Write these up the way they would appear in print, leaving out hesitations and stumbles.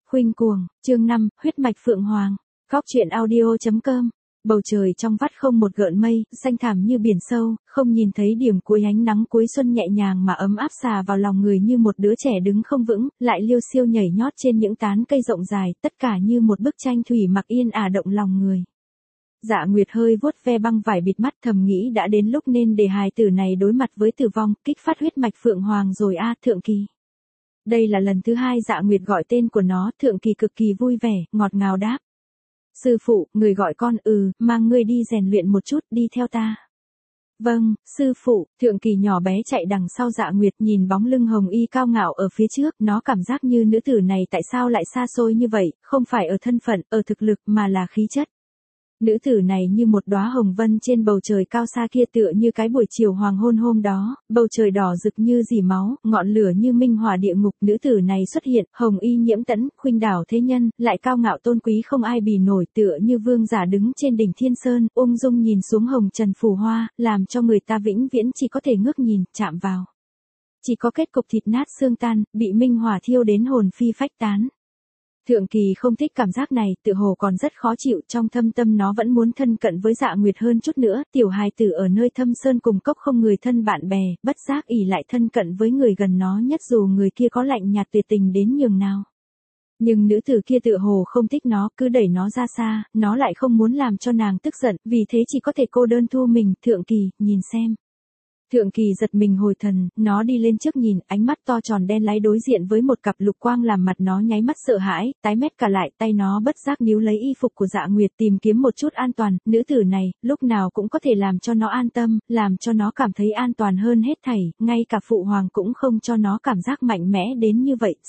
Khuynh cuồng, chương 5, huyết mạch phượng hoàng. Góc truyện audio.com. Bầu trời trong vắt không một gợn mây, xanh thẳm như biển sâu, không nhìn thấy điểm cuối ánh nắng cuối xuân nhẹ nhàng mà ấm áp xà vào lòng người như một đứa trẻ đứng không vững, lại liêu xiêu nhảy nhót trên những tán cây rộng dài, tất cả như một bức tranh thủy mặc yên ả động lòng người. Dạ Nguyệt hơi vuốt ve băng vải bịt mắt, thầm nghĩ đã đến lúc nên để hài tử này đối mặt với tử vong, kích phát huyết mạch phượng hoàng rồi a, Thượng Kỳ. Đây là lần thứ hai Dạ Nguyệt gọi tên của nó, Thượng Kỳ cực kỳ vui vẻ, ngọt ngào đáp. Sư phụ, người gọi con, mang ngươi đi rèn luyện một chút, đi theo ta. Vâng, sư phụ. Thượng Kỳ nhỏ bé chạy đằng sau Dạ Nguyệt, nhìn bóng lưng hồng y cao ngạo ở phía trước, nó cảm giác như nữ tử này tại sao lại xa xôi như vậy, không phải ở thân phận, ở thực lực mà là khí chất. Nữ tử này như một đóa hồng vân trên bầu trời cao xa kia, tựa như cái buổi chiều hoàng hôn hôm đó, bầu trời đỏ rực như dỉ máu, ngọn lửa như minh hỏa địa ngục. Nữ tử này xuất hiện, hồng y nhiễm tẫn, khuynh đảo thế nhân, lại cao ngạo tôn quý không ai bì nổi, tựa như vương giả đứng trên đỉnh Thiên Sơn, ung dung nhìn xuống hồng trần phù hoa, làm cho người ta vĩnh viễn chỉ có thể ngước nhìn, chạm vào. Chỉ có kết cục thịt nát xương tan, bị minh hỏa thiêu đến hồn phi phách tán. Thượng Kỳ không thích cảm giác này, tự hồ còn rất khó chịu, trong thâm tâm nó vẫn muốn thân cận với Dạ Nguyệt hơn chút nữa, tiểu hài tử ở nơi thâm sơn cùng cốc không người thân bạn bè, bất giác ỷ lại thân cận với người gần nó nhất dù người kia có lạnh nhạt tuyệt tình đến nhường nào. Nhưng nữ tử kia tự hồ không thích nó, cứ đẩy nó ra xa, nó lại không muốn làm cho nàng tức giận, vì thế chỉ có thể cô đơn thu mình. Thượng Kỳ, nhìn xem. Thượng Kỳ giật mình hồi thần, nó đi lên trước nhìn, ánh mắt to tròn đen láy đối diện với một cặp lục quang làm mặt nó nháy mắt sợ hãi, tái mét cả lại, tay nó bất giác níu lấy y phục của Dạ Nguyệt tìm kiếm một chút an toàn. Nữ tử này, lúc nào cũng có thể làm cho nó an tâm, làm cho nó cảm thấy an toàn hơn hết thảy, ngay cả phụ hoàng cũng không cho nó cảm giác mạnh mẽ đến như vậy.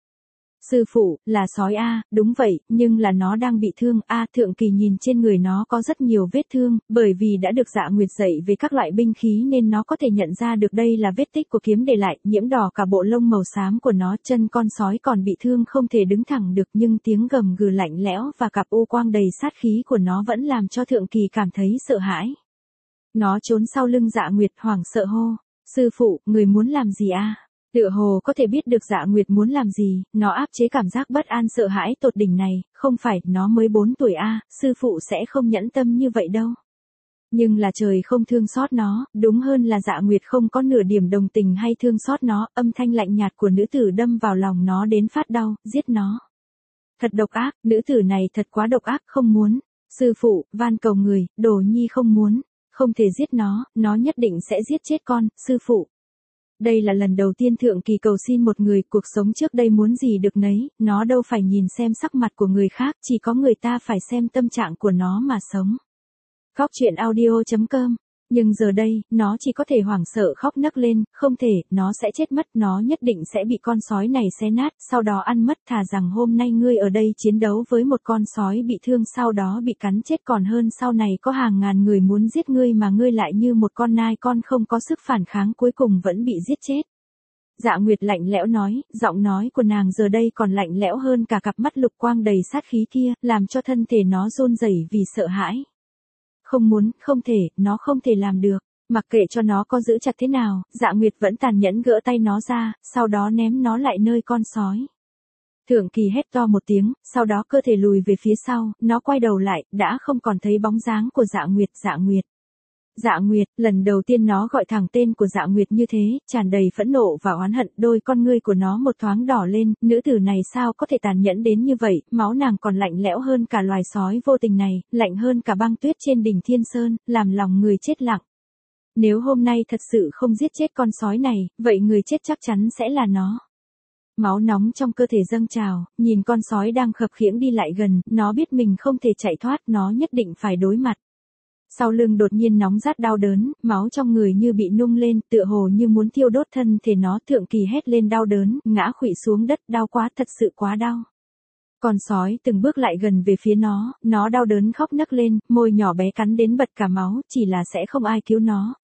Sư phụ, là sói a, đúng vậy, nhưng là nó đang bị thương a. Thượng Kỳ nhìn trên người nó có rất nhiều vết thương, bởi vì đã được Dạ Nguyệt dạy về các loại binh khí nên nó có thể nhận ra được đây là vết tích của kiếm để lại, nhiễm đỏ cả bộ lông màu xám của nó. Chân con sói còn bị thương không thể đứng thẳng được, nhưng tiếng gầm gừ lạnh lẽo và cặp u quang đầy sát khí của nó vẫn làm cho Thượng Kỳ cảm thấy sợ hãi. Nó trốn sau lưng Dạ Nguyệt, hoảng sợ hô, sư phụ, người muốn làm gì a? Tựa hồ có thể biết được Dạ Nguyệt muốn làm gì, nó áp chế cảm giác bất an sợ hãi tột đỉnh này, không phải, nó mới 4 tuổi a, sư phụ sẽ không nhẫn tâm như vậy đâu. Nhưng là trời không thương xót nó, đúng hơn là Dạ Nguyệt không có nửa điểm đồng tình hay thương xót nó, âm thanh lạnh nhạt của nữ tử đâm vào lòng nó đến phát đau, giết nó. Thật độc ác, nữ tử này thật quá độc ác, không muốn. Sư phụ, van cầu người, đồ nhi không muốn, không thể giết nó nhất định sẽ giết chết con, sư phụ. Đây là lần đầu tiên Thượng Kỳ cầu xin một người, cuộc sống trước đây muốn gì được nấy, nó đâu phải nhìn xem sắc mặt của người khác, chỉ có người ta phải xem tâm trạng của nó mà sống. Góc truyện audio.com. Nhưng giờ đây, nó chỉ có thể hoảng sợ khóc nấc lên, không thể, nó sẽ chết mất, nó nhất định sẽ bị con sói này xé nát, sau đó ăn mất. Thà rằng hôm nay ngươi ở đây chiến đấu với một con sói bị thương sau đó bị cắn chết còn hơn sau này có hàng ngàn người muốn giết ngươi mà ngươi lại như một con nai con không có sức phản kháng cuối cùng vẫn bị giết chết. Dạ Nguyệt lạnh lẽo nói, giọng nói của nàng giờ đây còn lạnh lẽo hơn cả cặp mắt lục quang đầy sát khí kia, làm cho thân thể nó run rẩy vì sợ hãi. Không muốn, không thể, nó không thể làm được. Mặc kệ cho nó có giữ chặt thế nào, Dạ Nguyệt vẫn tàn nhẫn gỡ tay nó ra, sau đó ném nó lại nơi con sói. Thượng Kỳ hét to một tiếng, sau đó cơ thể lùi về phía sau, nó quay đầu lại, đã không còn thấy bóng dáng của Dạ Nguyệt. Dạ Nguyệt, lần đầu tiên nó gọi thẳng tên của Dạ Nguyệt như thế, tràn đầy phẫn nộ và oán hận, đôi con ngươi của nó một thoáng đỏ lên, nữ tử này sao có thể tàn nhẫn đến như vậy, máu nàng còn lạnh lẽo hơn cả loài sói vô tình này, lạnh hơn cả băng tuyết trên đỉnh Thiên Sơn, làm lòng người chết lặng. Nếu hôm nay thật sự không giết chết con sói này, vậy người chết chắc chắn sẽ là nó. Máu nóng trong cơ thể dâng trào, nhìn con sói đang khập khiễng đi lại gần, nó biết mình không thể chạy thoát, nó nhất định phải đối mặt. Sau lưng đột nhiên nóng rát đau đớn, máu trong người như bị nung lên, tựa hồ như muốn thiêu đốt thân thể nó. Thượng Kỳ hét lên đau đớn, ngã khuỵu xuống đất, đau quá, thật sự quá đau. Con sói từng bước lại gần về phía nó đau đớn khóc nấc lên, môi nhỏ bé cắn đến bật cả máu, chỉ là sẽ không ai cứu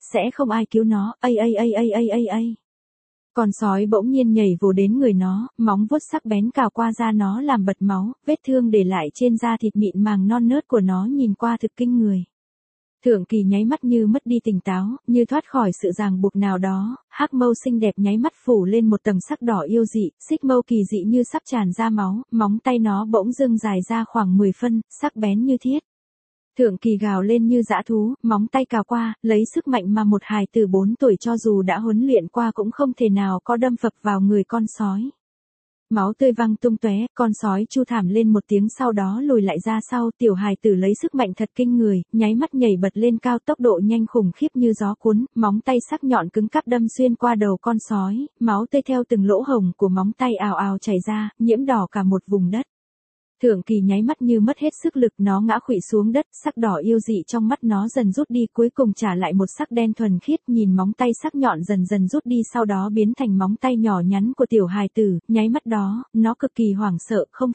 nó, ai. Con sói bỗng nhiên nhảy vồ đến người nó, móng vuốt sắc bén cào qua da nó làm bật máu, vết thương để lại trên da thịt mịn màng non nớt của nó nhìn qua thực kinh người. Thượng Kỳ nháy mắt như mất đi tỉnh táo, như thoát khỏi sự ràng buộc nào đó, hắc mâu xinh đẹp nháy mắt phủ lên một tầng sắc đỏ yêu dị, xích mâu kỳ dị như sắp tràn ra máu, móng tay nó bỗng dưng dài ra khoảng 10 phân, sắc bén như thiết. Thượng Kỳ gào lên như dã thú, móng tay cào qua, lấy sức mạnh mà một hài tử 4 tuổi cho dù đã huấn luyện qua cũng không thể nào có đâm phập vào người con sói. Máu tươi văng tung tóe, con sói chu thảm lên một tiếng sau đó lùi lại ra sau, tiểu hài tử lấy sức mạnh thật kinh người, nháy mắt nhảy bật lên cao tốc độ nhanh khủng khiếp như gió cuốn, móng tay sắc nhọn cứng cáp đâm xuyên qua đầu con sói, máu tươi theo từng lỗ hổng của móng tay ào ào chảy ra, nhiễm đỏ cả một vùng đất. Thượng Kỳ nháy mắt như mất hết sức lực, nó ngã khuỵu xuống đất, sắc đỏ yêu dị trong mắt nó dần rút đi, cuối cùng trả lại một sắc đen thuần khiết, nhìn móng tay sắc nhọn dần dần rút đi sau đó biến thành móng tay nhỏ nhắn của tiểu hài tử, nháy mắt đó, nó cực kỳ hoảng sợ, không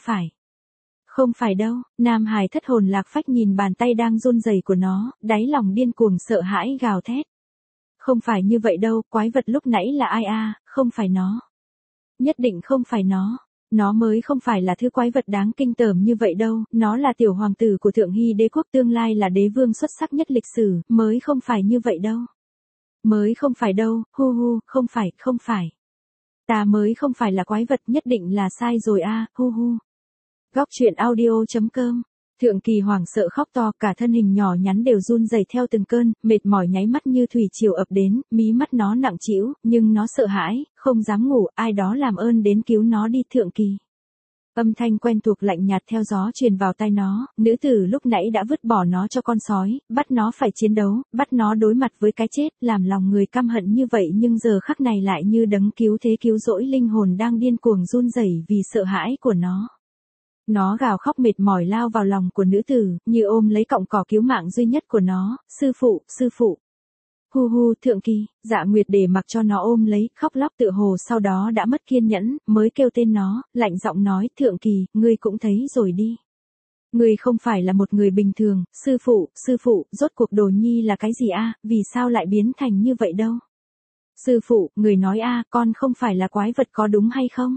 phải đâu, nam hài thất hồn lạc phách nhìn bàn tay đang run rẩy của nó, đáy lòng điên cuồng sợ hãi gào thét. Không phải như vậy đâu, quái vật lúc nãy là ai a? Không phải nó. Nhất định không phải nó. Nó mới không phải là thứ quái vật đáng kinh tởm như vậy đâu, nó là tiểu hoàng tử của Thượng Hy đế quốc, tương lai là đế vương xuất sắc nhất lịch sử, mới không phải như vậy đâu. Mới không phải đâu, hu, không phải. Ta mới không phải là quái vật, nhất định là sai rồi a, hu. Góc truyện audio.com. Thượng Kỳ hoảng sợ khóc to, cả thân hình nhỏ nhắn đều run rẩy theo từng cơn, mệt mỏi nháy mắt như thủy triều ập đến, mí mắt nó nặng trĩu, nhưng nó sợ hãi, không dám ngủ, ai đó làm ơn đến cứu nó đi. Thượng Kỳ. Âm thanh quen thuộc lạnh nhạt theo gió truyền vào tai nó, nữ tử lúc nãy đã vứt bỏ nó cho con sói, bắt nó phải chiến đấu, bắt nó đối mặt với cái chết, làm lòng người căm hận như vậy nhưng giờ khắc này lại như đấng cứu thế cứu rỗi linh hồn đang điên cuồng run rẩy vì sợ hãi của nó. Nó gào khóc mệt mỏi lao vào lòng của nữ tử, như ôm lấy cọng cỏ cứu mạng duy nhất của nó, sư phụ. Hu, Thượng Kỳ, Dạ Nguyệt để mặc cho nó ôm lấy, khóc lóc tựa hồ sau đó đã mất kiên nhẫn, mới kêu tên nó, lạnh giọng nói, Thượng Kỳ, ngươi cũng thấy rồi đi. Ngươi không phải là một người bình thường, sư phụ, rốt cuộc Đồ Nhi là cái gì a? Vì sao lại biến thành như vậy đâu? Sư phụ, người nói a, con không phải là quái vật có đúng hay không?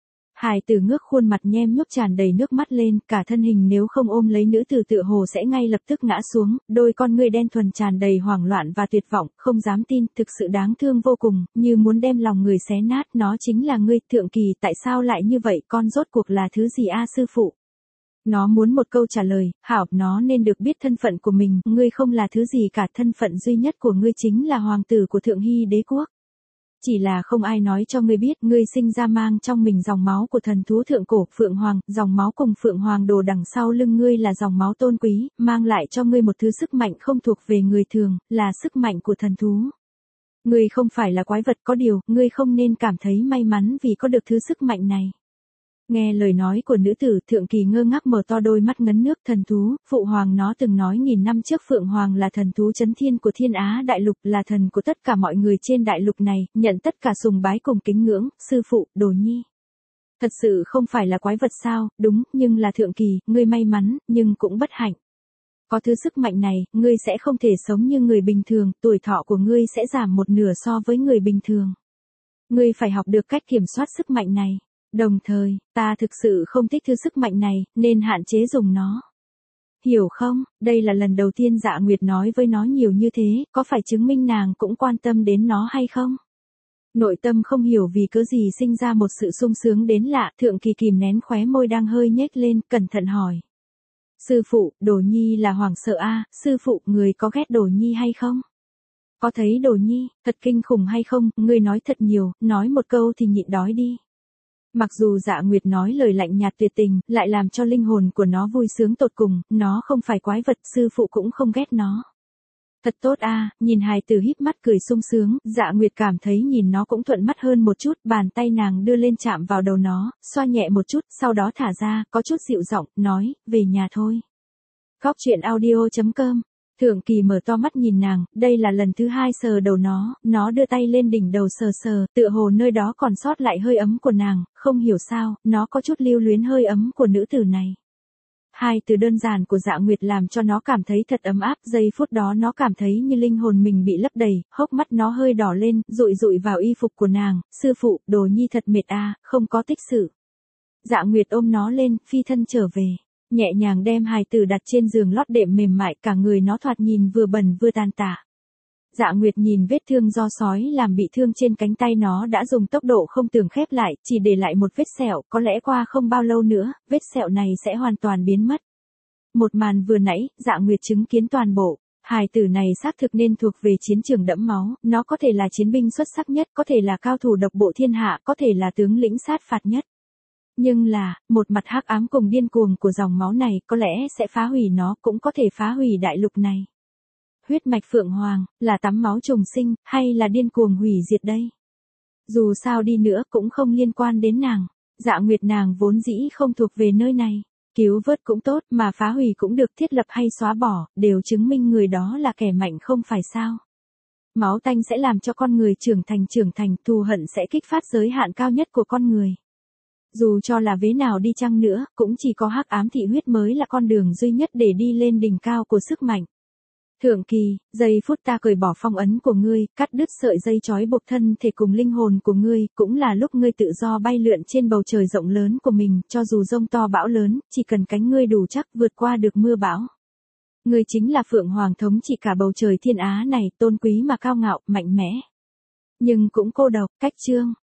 Hài tử ngước khuôn mặt nhem nhuốc tràn đầy nước mắt lên, cả thân hình nếu không ôm lấy nữ tử tựa hồ sẽ ngay lập tức ngã xuống, đôi con ngươi đen thuần tràn đầy hoảng loạn và tuyệt vọng, không dám tin, thực sự đáng thương vô cùng, như muốn đem lòng người xé nát, nó chính là ngươi. Thượng Kỳ, tại sao lại như vậy, con rốt cuộc là thứ gì a sư phụ? Nó muốn một câu trả lời, hảo, nó nên được biết thân phận của mình, ngươi không là thứ gì cả, thân phận duy nhất của ngươi chính là hoàng tử của Thượng Hy đế quốc. Chỉ là không ai nói cho ngươi biết, ngươi sinh ra mang trong mình dòng máu của thần thú thượng cổ, Phượng Hoàng, dòng máu cùng Phượng Hoàng đồ đằng sau lưng ngươi là dòng máu tôn quý, mang lại cho ngươi một thứ sức mạnh không thuộc về người thường, là sức mạnh của thần thú. Ngươi không phải là quái vật, có điều, ngươi không nên cảm thấy may mắn vì có được thứ sức mạnh này. Nghe lời nói của nữ tử, Thượng Kỳ ngơ ngác mở to đôi mắt ngấn nước. Thần thú, phụ hoàng nó từng nói nghìn năm trước Phượng Hoàng là thần thú chấn thiên của Thiên Á đại lục, là thần của tất cả mọi người trên đại lục này, nhận tất cả sùng bái cùng kính ngưỡng. Sư phụ, Đồ Nhi thật sự không phải là quái vật sao? Đúng, nhưng là Thượng Kỳ, ngươi may mắn, nhưng cũng bất hạnh. Có thứ sức mạnh này, ngươi sẽ không thể sống như người bình thường, tuổi thọ của ngươi sẽ giảm một nửa so với người bình thường. Ngươi phải học được cách kiểm soát sức mạnh này. Đồng thời, ta thực sự không thích thứ sức mạnh này, nên hạn chế dùng nó. Hiểu không, đây là lần đầu tiên Dạ Nguyệt nói với nó nhiều như thế, có phải chứng minh nàng cũng quan tâm đến nó hay không? Nội tâm không hiểu vì cớ gì sinh ra một sự sung sướng đến lạ, Thượng Kỳ kìm nén khóe môi đang hơi nhếch lên, cẩn thận hỏi. Sư phụ, Đồ Nhi là hoảng sợ a, sư phụ, người có ghét Đồ Nhi hay không? Có thấy Đồ Nhi thật kinh khủng hay không? Ngươi nói thật nhiều, nói một câu thì nhịn đói đi. Mặc dù Dạ Nguyệt nói lời lạnh nhạt tuyệt tình, lại làm cho linh hồn của nó vui sướng tột cùng, nó không phải quái vật, sư phụ cũng không ghét nó. Thật tốt a, nhìn hài tử híp mắt cười sung sướng, Dạ Nguyệt cảm thấy nhìn nó cũng thuận mắt hơn một chút, bàn tay nàng đưa lên chạm vào đầu nó, xoa nhẹ một chút, sau đó thả ra, có chút dịu giọng, nói, về nhà thôi. Góc truyện audio.com. Thượng Kỳ mở to mắt nhìn nàng, đây là lần thứ hai sờ đầu nó đưa tay lên đỉnh đầu sờ, tựa hồ nơi đó còn sót lại hơi ấm của nàng, không hiểu sao, nó có chút lưu luyến hơi ấm của nữ tử này. Hai từ đơn giản của Dạ Nguyệt làm cho nó cảm thấy thật ấm áp, giây phút đó nó cảm thấy như linh hồn mình bị lấp đầy, hốc mắt nó hơi đỏ lên, dụi vào y phục của nàng, sư phụ, Đồ Nhi thật mệt a, không có tích sự. Dạ Nguyệt ôm nó lên, phi thân trở về. nhẹ nhàng đem hài tử đặt trên giường lót đệm mềm mại, cả người nó thoạt nhìn vừa bẩn vừa tàn tạ. Dạ Nguyệt nhìn vết thương do sói làm bị thương trên cánh tay, nó đã dùng tốc độ không tưởng khép lại, chỉ để lại một vết sẹo, có lẽ qua không bao lâu nữa, vết sẹo này sẽ hoàn toàn biến mất. Một màn vừa nãy, Dạ Nguyệt chứng kiến toàn bộ. Hài tử này xác thực nên thuộc về chiến trường đẫm máu, nó có thể là chiến binh xuất sắc nhất, có thể là cao thủ độc bộ thiên hạ, có thể là tướng lĩnh sát phạt nhất. Nhưng là, một mặt hắc ám cùng điên cuồng của dòng máu này có lẽ sẽ phá hủy nó, cũng có thể phá hủy đại lục này. Huyết mạch Phượng Hoàng, là tắm máu trùng sinh, hay là điên cuồng hủy diệt đây? Dù sao đi nữa cũng không liên quan đến nàng. Dạ Nguyệt nàng vốn dĩ không thuộc về nơi này. Cứu vớt cũng tốt, mà phá hủy cũng được, thiết lập hay xóa bỏ, đều chứng minh người đó là kẻ mạnh không phải sao. Máu tanh sẽ làm cho con người trưởng thành, thù hận sẽ kích phát giới hạn cao nhất của con người. Dù cho là vế nào đi chăng nữa, cũng chỉ có hắc ám thị huyết mới là con đường duy nhất để đi lên đỉnh cao của sức mạnh. Thượng Kỳ, giây phút ta cởi bỏ phong ấn của ngươi, cắt đứt sợi dây trói buộc thân thể cùng linh hồn của ngươi, cũng là lúc ngươi tự do bay lượn trên bầu trời rộng lớn của mình, cho dù giông to bão lớn, chỉ cần cánh ngươi đủ chắc vượt qua được mưa bão. Ngươi chính là Phượng Hoàng thống trị cả bầu trời thiên á này, tôn quý mà cao ngạo, mạnh mẽ. Nhưng cũng cô độc, cách chương.